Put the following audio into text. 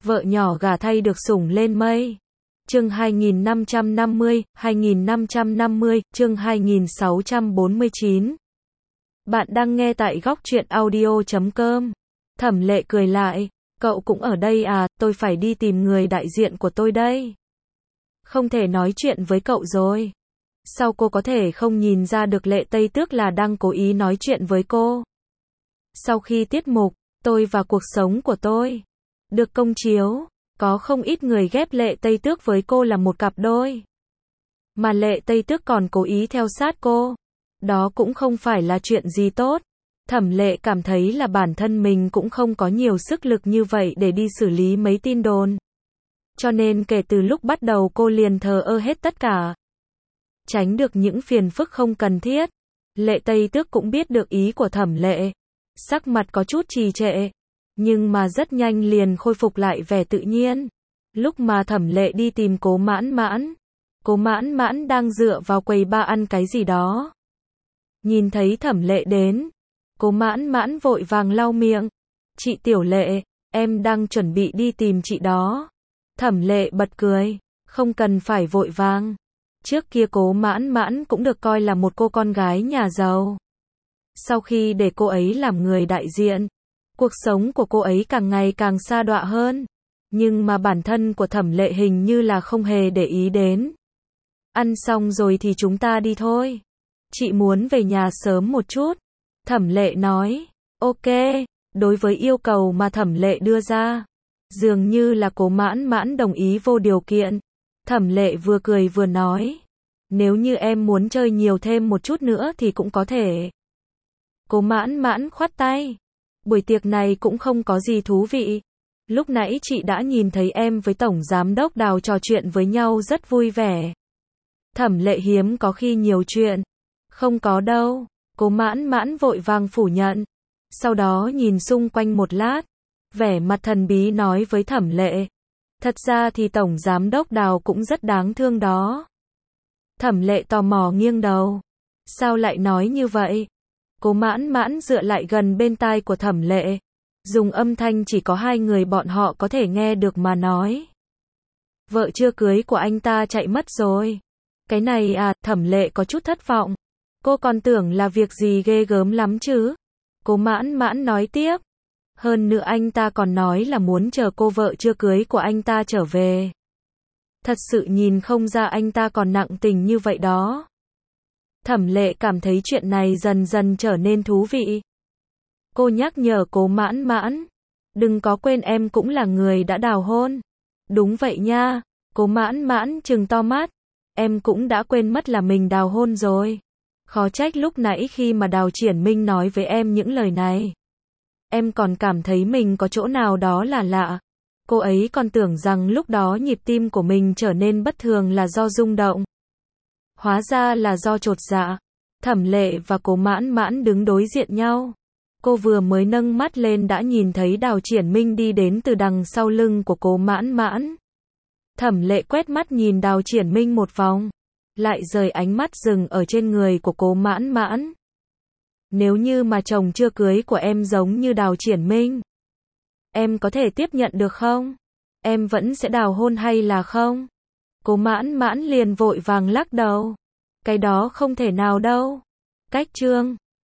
Vợ nhỏ gả thay được sủng lên mây. Chương 2550, chương 2649. Bạn đang nghe tại góc truyện audio.com. Thẩm Lệ cười lại, cậu cũng ở đây à, tôi phải đi tìm người đại diện của tôi đây. Không thể nói chuyện với cậu rồi. Sao cô có thể không nhìn ra được Lệ Tây Tước là đang cố ý nói chuyện với cô? Sau khi tiết mục, Tôi và cuộc sống của tôi được công chiếu, có không ít người ghép Lệ Tây Tước với cô là một cặp đôi. Mà Lệ Tây Tước còn cố ý theo sát cô. Đó cũng không phải là chuyện gì tốt. Thẩm Lệ cảm thấy là bản thân mình cũng không có nhiều sức lực như vậy để đi xử lý mấy tin đồn. Cho nên kể từ lúc bắt đầu cô liền thờ ơ hết tất cả. Tránh được những phiền phức không cần thiết. Lệ Tây Tước cũng biết được ý của Thẩm Lệ. Sắc mặt có chút trì trệ. Nhưng mà rất nhanh liền khôi phục lại vẻ tự nhiên. Lúc mà Thẩm Lệ đi tìm Cố Mãn Mãn. Cố Mãn Mãn đang dựa vào quầy bar ăn cái gì đó. Nhìn thấy Thẩm Lệ đến. Cố Mãn Mãn vội vàng lau miệng. Chị Tiểu Lệ, em đang chuẩn bị đi tìm chị đó. Thẩm Lệ bật cười. Không cần phải vội vàng. Trước kia Cố Mãn Mãn cũng được coi là một cô con gái nhà giàu. Sau khi để cô ấy làm người đại diện, cuộc sống của cô ấy càng ngày càng sa đọa hơn. Nhưng mà bản thân của Thẩm Lệ hình như là không hề để ý đến. Ăn xong rồi thì chúng ta đi thôi. Chị muốn về nhà sớm một chút. Thẩm Lệ nói, ok, đối với yêu cầu mà Thẩm Lệ đưa ra. Dường như là Cố Mãn Mãn đồng ý vô điều kiện. Thẩm Lệ vừa cười vừa nói, nếu như em muốn chơi nhiều thêm một chút nữa thì cũng có thể. Cố Mãn Mãn khoát tay. Buổi tiệc này cũng không có gì thú vị. Lúc nãy chị đã nhìn thấy em với Tổng Giám đốc Đào trò chuyện với nhau rất vui vẻ. Thẩm Lệ hiếm có khi nhiều chuyện. Không có đâu. Cố Mãn Mãn vội vàng phủ nhận. Sau đó nhìn xung quanh một lát. Vẻ mặt thần bí nói với Thẩm Lệ. Thật ra thì Tổng Giám đốc Đào cũng rất đáng thương đó. Thẩm Lệ tò mò nghiêng đầu. Sao lại nói như vậy? Cố Mãn Mãn dựa lại gần bên tai của Thẩm Lệ. Dùng âm thanh chỉ có hai người bọn họ có thể nghe được mà nói. Vợ chưa cưới của anh ta chạy mất rồi. Cái này à, Thẩm Lệ có chút thất vọng. Cô còn tưởng là việc gì ghê gớm lắm chứ. Cố Mãn Mãn nói tiếp. Hơn nữa anh ta còn nói là muốn chờ cô vợ chưa cưới của anh ta trở về. Thật sự nhìn không ra anh ta còn nặng tình như vậy đó. Thẩm Lệ cảm thấy chuyện này dần dần trở nên thú vị. Cô nhắc nhở Cố Mãn Mãn. Đừng có quên em cũng là người đã đào hôn. Đúng vậy nha. Cố Mãn Mãn trừng to mắt. Em cũng đã quên mất là mình đào hôn rồi. Khó trách lúc nãy khi mà Đào Triển Minh nói với em những lời này. Em còn cảm thấy mình có chỗ nào đó là lạ. Cô ấy còn tưởng rằng lúc đó nhịp tim của mình trở nên bất thường là do rung động. Hóa ra là do chột dạ. Thẩm Lệ và Cố Mãn Mãn đứng đối diện nhau. Cô vừa mới nâng mắt lên đã nhìn thấy Đào Triển Minh đi đến từ đằng sau lưng của Cố Mãn Mãn. Thẩm Lệ quét mắt nhìn Đào Triển Minh một vòng, lại rời ánh mắt dừng ở trên người của Cố Mãn Mãn. Nếu như mà chồng chưa cưới của em giống như Đào Triển Minh, em có thể tiếp nhận được không? Em vẫn sẽ đào hôn hay là không? Cố Mãn Mãn liền vội vàng lắc đầu. Cái đó không thể nào đâu. Cách chương